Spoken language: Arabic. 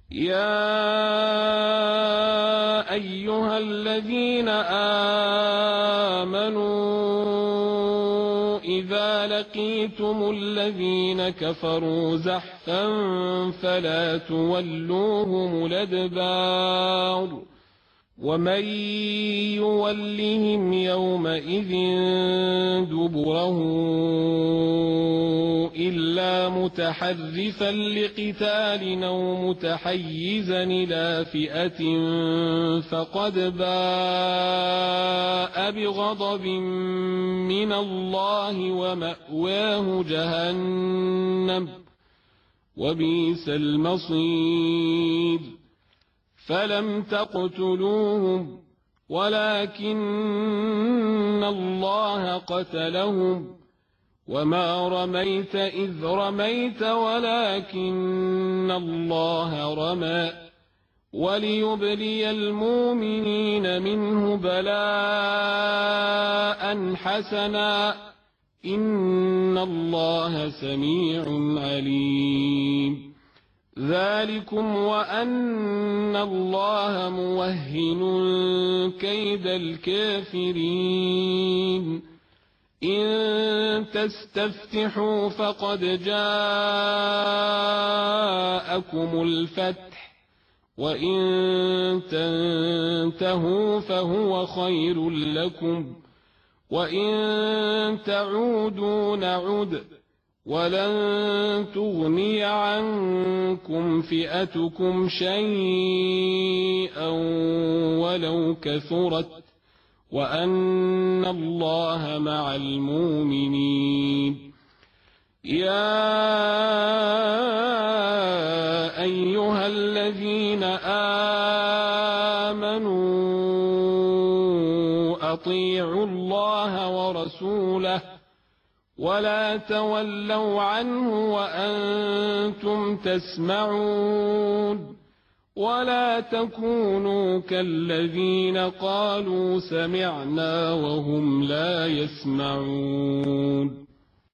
يا أيها الذين آمنوا إذا لقيتم الذين كفروا زحفا فلا تولوهم الأدبار ومن يولهم يومئذ دبره إلا متحرفا لقتال أو متحيزا إلى فئة فقد باء بغضب من الله ومأواه جهنم وبئس المصير فلم تقتلوهم ولكن الله قتلهم وما رميت إذ رميت ولكن الله رمى وليبلي المؤمنين منه بلاء حسنا إن الله سميع عليم ذلكم وأن الله موهن كيد الكافرين إن تستفتحوا فقد جاءكم الفتح وإن تنتهوا فهو خير لكم وإن تعودوا نعد ولن تغني عنكم فئتكم شيئا ولو كثرت وأن الله مع المؤمنين يا أيها الذين آمنوا أطيعوا الله ورسوله ولا تولوا عنه وأنتم تسمعون ولا تكونوا كالذين قالوا سمعنا وهم لا يسمعون